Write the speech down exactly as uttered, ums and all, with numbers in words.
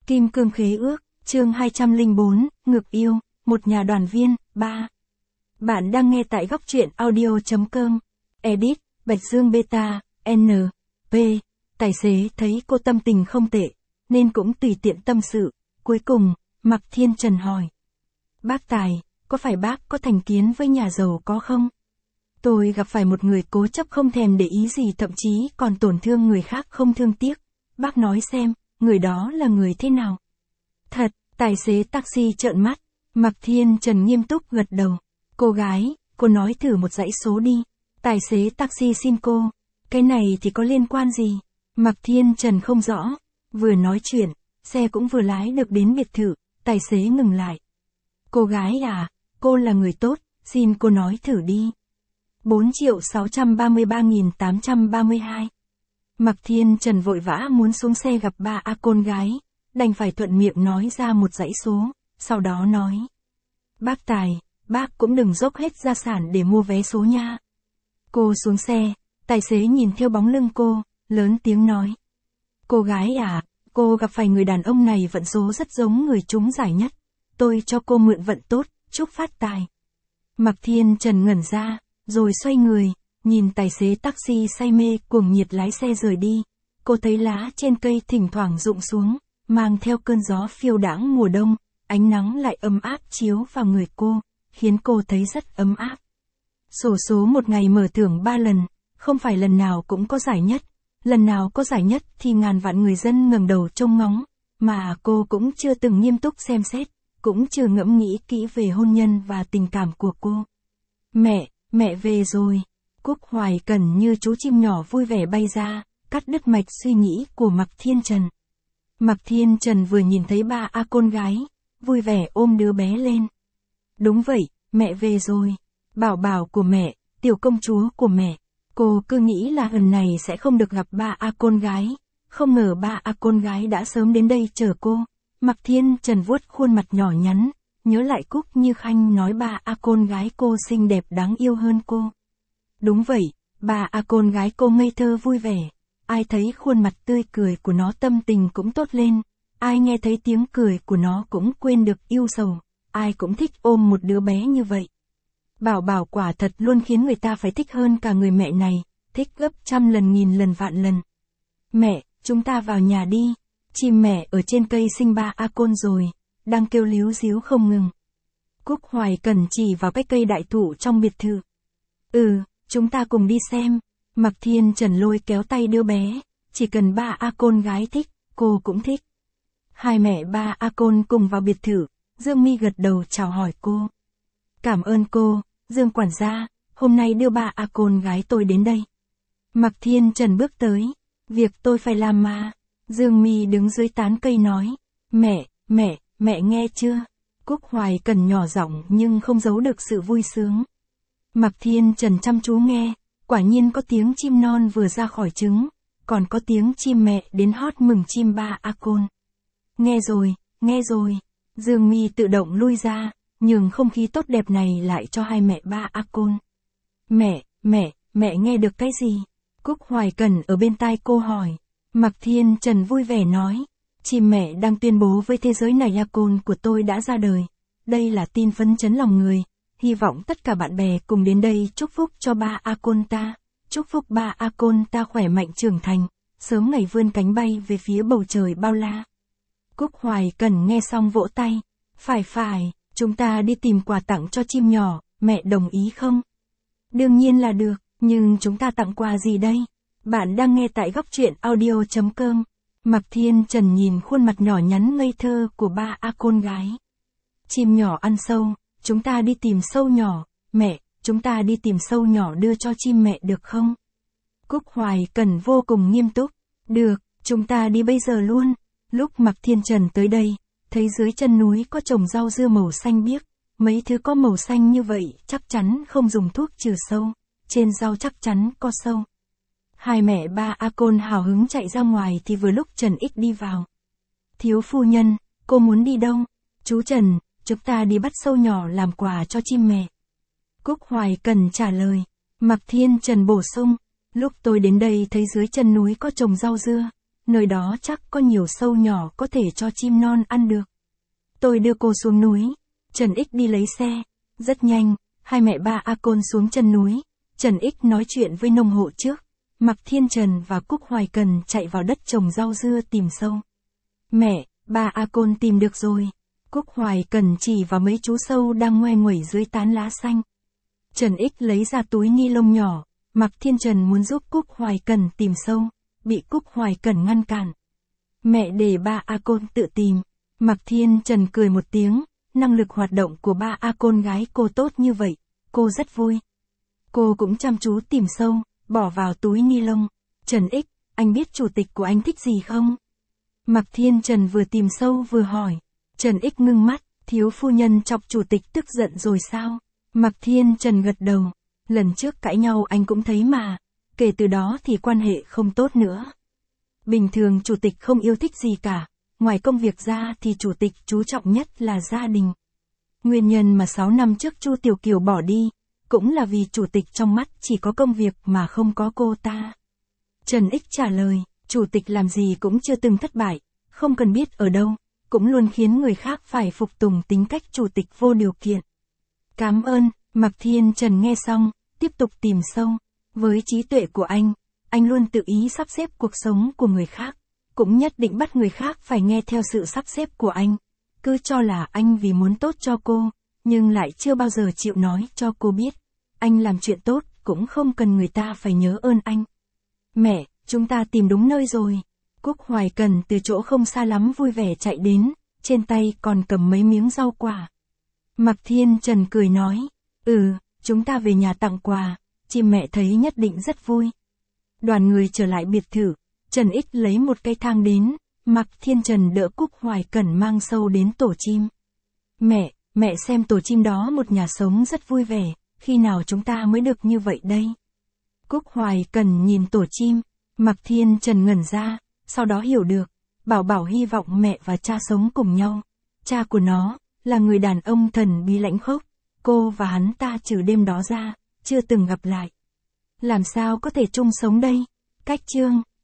Kim cương khế ước, chương hai trăm lẻ bốn, ngược yêu, một nhà đoàn viên, ba. Bạn đang nghe tại góc truyện audio.com. Edit, Bạch Dương Beta, N. P. Tài xế thấy cô tâm tình không tệ, nên cũng tùy tiện tâm sự. Cuối cùng, Mạc Thiên Trần hỏi. Bác Tài, có phải bác có thành kiến với nhà giàu có không? Tôi gặp phải một người cố chấp không thèm để ý gì, thậm chí còn tổn thương người khác không thương tiếc. Bác nói xem, người đó là người thế nào? Thật, tài xế taxi trợn mắt. Mạc Thiên Trần nghiêm túc gật đầu. Cô gái, cô nói thử một dãy số đi. Tài xế taxi xin cô. Cái này thì có liên quan gì? Mạc Thiên Trần không rõ. Vừa nói chuyện, xe cũng vừa lái được đến biệt thự, tài xế ngừng lại. Cô gái à, cô là người tốt, xin cô nói thử đi. bốn triệu sáu trăm ba mươi ba nghìn tám trăm ba mươi hai. Mạc Thiên Trần vội vã muốn xuống xe gặp ba a con gái, đành phải thuận miệng nói ra một dãy số, sau đó nói. Bác Tài, bác cũng đừng dốc hết gia sản để mua vé số nha. Cô xuống xe, tài xế nhìn theo bóng lưng cô, lớn tiếng nói. Cô gái à, cô gặp phải người đàn ông này vận số rất giống người trúng giải nhất. Tôi cho cô mượn vận tốt, chúc phát tài. Mạc Thiên Trần ngẩn ra, rồi xoay người, nhìn tài xế taxi say mê cuồng nhiệt lái xe rời đi. Cô thấy lá trên cây thỉnh thoảng rụng xuống, mang theo cơn gió phiêu đãng mùa đông, ánh nắng lại ấm áp chiếu vào người cô, khiến cô thấy rất ấm áp. Xổ số một ngày mở thưởng ba lần, không phải lần nào cũng có giải nhất. Lần nào có giải nhất thì ngàn vạn người dân ngẩng đầu trông ngóng, mà cô cũng chưa từng nghiêm túc xem xét, cũng chưa ngẫm nghĩ kỹ về hôn nhân và tình cảm của cô. Mẹ, mẹ về rồi. Cúc Hoài Cẩn như chú chim nhỏ vui vẻ bay ra, cắt đứt mạch suy nghĩ của Mạc Thiên Trần. Mạc Thiên Trần vừa nhìn thấy ba a con gái, vui vẻ ôm đứa bé lên. Đúng vậy, mẹ về rồi. Bảo bảo của mẹ, tiểu công chúa của mẹ. Cô cứ nghĩ là lần này sẽ không được gặp ba a con gái, không ngờ ba a con gái đã sớm đến đây chờ cô. Mạc Thiên Trần vuốt khuôn mặt nhỏ nhắn, nhớ lại Cúc Như Khanh nói ba a con gái cô xinh đẹp đáng yêu hơn cô. Đúng vậy, ba a con gái cô ngây thơ vui vẻ, ai thấy khuôn mặt tươi cười của nó tâm tình cũng tốt lên, ai nghe thấy tiếng cười của nó cũng quên được yêu sầu, ai cũng thích ôm một đứa bé như vậy. Bảo bảo quả thật luôn khiến người ta phải thích hơn cả người mẹ này, thích gấp trăm lần nghìn lần vạn lần. Mẹ, chúng ta vào nhà đi, chim mẹ ở trên cây sinh ba a côn rồi, đang kêu líu díu không ngừng. Cúc Hoài Cẩn chỉ vào cái cây đại thụ trong biệt thự. Ừ, chúng ta cùng đi xem. Mạc Thiên Trần lôi kéo tay đứa bé, chỉ cần ba a côn gái thích, cô cũng thích. Hai mẹ ba a côn cùng vào biệt thự, Dương Mi gật đầu chào hỏi cô. Cảm ơn cô, Dương quản gia, hôm nay đưa ba a côn gái tôi đến đây. Mạc Thiên Trần bước tới, việc tôi phải làm mà. Dương Mi đứng dưới tán cây nói, mẹ, mẹ, mẹ nghe chưa? Cúc Hoài Cẩn nhỏ giọng nhưng không giấu được sự vui sướng. Mạc Thiên Trần chăm chú nghe, quả nhiên có tiếng chim non vừa ra khỏi trứng, còn có tiếng chim mẹ đến hót mừng chim ba a côn. Nghe rồi, nghe rồi. Dương Mi tự động lui ra, nhường không khí tốt đẹp này lại cho hai mẹ ba a côn. Mẹ, mẹ, mẹ nghe được cái gì? Cúc Hoài Cẩn ở bên tai cô hỏi. Mạc Thiên Trần vui vẻ nói, chim mẹ đang tuyên bố với thế giới này a côn của tôi đã ra đời. Đây là tin phấn chấn lòng người, hy vọng tất cả bạn bè cùng đến đây chúc phúc cho ba a côn ta, chúc phúc ba a côn ta khỏe mạnh trưởng thành, sớm ngày vươn cánh bay về phía bầu trời bao la. Cúc Hoài Cẩn nghe xong vỗ tay, phải phải, chúng ta đi tìm quà tặng cho chim nhỏ, mẹ đồng ý không? Đương nhiên là được, nhưng chúng ta tặng quà gì đây? Bạn đang nghe tại góc truyện audio.com. Mạc Thiên Trần nhìn khuôn mặt nhỏ nhắn ngây thơ của ba a con gái. Chim nhỏ ăn sâu, chúng ta đi tìm sâu nhỏ, mẹ, chúng ta đi tìm sâu nhỏ đưa cho chim mẹ được không? Cúc Hoài Cẩn vô cùng nghiêm túc. Được, chúng ta đi bây giờ luôn. Lúc Mạc Thiên Trần tới đây, thấy dưới chân núi có trồng rau dưa màu xanh biếc, mấy thứ có màu xanh như vậy chắc chắn không dùng thuốc trừ sâu, trên rau chắc chắn có sâu. Hai mẹ ba a côn hào hứng chạy ra ngoài thì vừa lúc Trần Ích đi vào. Thiếu phu nhân, cô muốn đi đâu? Chú Trần, chúng ta đi bắt sâu nhỏ làm quà cho chim mẹ. Cúc Hoài Cẩn trả lời. Mạc Thiên Trần bổ sung, lúc tôi đến đây thấy dưới chân núi có trồng rau dưa, nơi đó chắc có nhiều sâu nhỏ có thể cho chim non ăn được. Tôi đưa cô xuống núi, Trần Ích đi lấy xe. Rất nhanh, hai mẹ ba A Côn xuống chân núi, Trần Ích nói chuyện với nông hộ trước. Mạc Thiên Trần và Cúc Hoài Cần chạy vào đất trồng rau dưa tìm sâu. Mẹ, ba A Côn tìm được rồi. Cúc Hoài Cần chỉ vào mấy chú sâu đang ngoe nguẩy dưới tán lá xanh. Trần Ích lấy ra túi ni lông nhỏ, Mạc Thiên Trần muốn giúp Cúc Hoài Cần tìm sâu, bị Cúc Hoài Cần ngăn cản. Mẹ để ba A Côn tự tìm. Mạc Thiên Trần cười một tiếng, năng lực hoạt động của ba A Côn gái cô tốt như vậy, cô rất vui. Cô cũng chăm chú tìm sâu, bỏ vào túi ni lông. Trần Ích, anh biết chủ tịch của anh thích gì không? Mạc Thiên Trần vừa tìm sâu vừa hỏi. Trần Ích ngưng mắt, thiếu phu nhân chọc chủ tịch tức giận rồi sao? Mạc Thiên Trần gật đầu. Lần trước cãi nhau anh cũng thấy mà, kể từ đó thì quan hệ không tốt nữa. Bình thường chủ tịch không yêu thích gì cả, ngoài công việc ra thì chủ tịch chú trọng nhất là gia đình. Nguyên nhân mà sáu năm trước Chu Tiểu Kiều bỏ đi, cũng là vì chủ tịch trong mắt chỉ có công việc mà không có cô ta. Trần Ích trả lời, chủ tịch làm gì cũng chưa từng thất bại, không cần biết ở đâu, cũng luôn khiến người khác phải phục tùng tính cách chủ tịch vô điều kiện. Cảm ơn, Mạc Thiên Trần nghe xong, tiếp tục tìm sâu. Với trí tuệ của anh, anh luôn tự ý sắp xếp cuộc sống của người khác, cũng nhất định bắt người khác phải nghe theo sự sắp xếp của anh. Cứ cho là anh vì muốn tốt cho cô, nhưng lại chưa bao giờ chịu nói cho cô biết. Anh làm chuyện tốt, cũng không cần người ta phải nhớ ơn anh. Mẹ, chúng ta tìm đúng nơi rồi. Cúc Hoài Cần từ chỗ không xa lắm vui vẻ chạy đến, trên tay còn cầm mấy miếng rau quả. Mạc Thiên Trần cười nói, ừ, chúng ta về nhà tặng quà, chim mẹ thấy nhất định rất vui. Đoàn người trở lại biệt thự, Trần Ích lấy một cây thang đến, Mạc Thiên Trần đỡ Cúc Hoài Cần mang sâu đến tổ chim. Mẹ, mẹ xem tổ chim đó một nhà sống rất vui vẻ, khi nào chúng ta mới được như vậy đây? Cúc Hoài Cần nhìn tổ chim, Mạc Thiên Trần ngẩn ra, sau đó hiểu được, Bảo Bảo hy vọng mẹ và cha sống cùng nhau. Cha của nó, là người đàn ông thần bí lãnh khốc, cô và hắn ta trừ đêm đó ra, chưa từng gặp lại. Làm sao có thể chung sống đây? Cách chương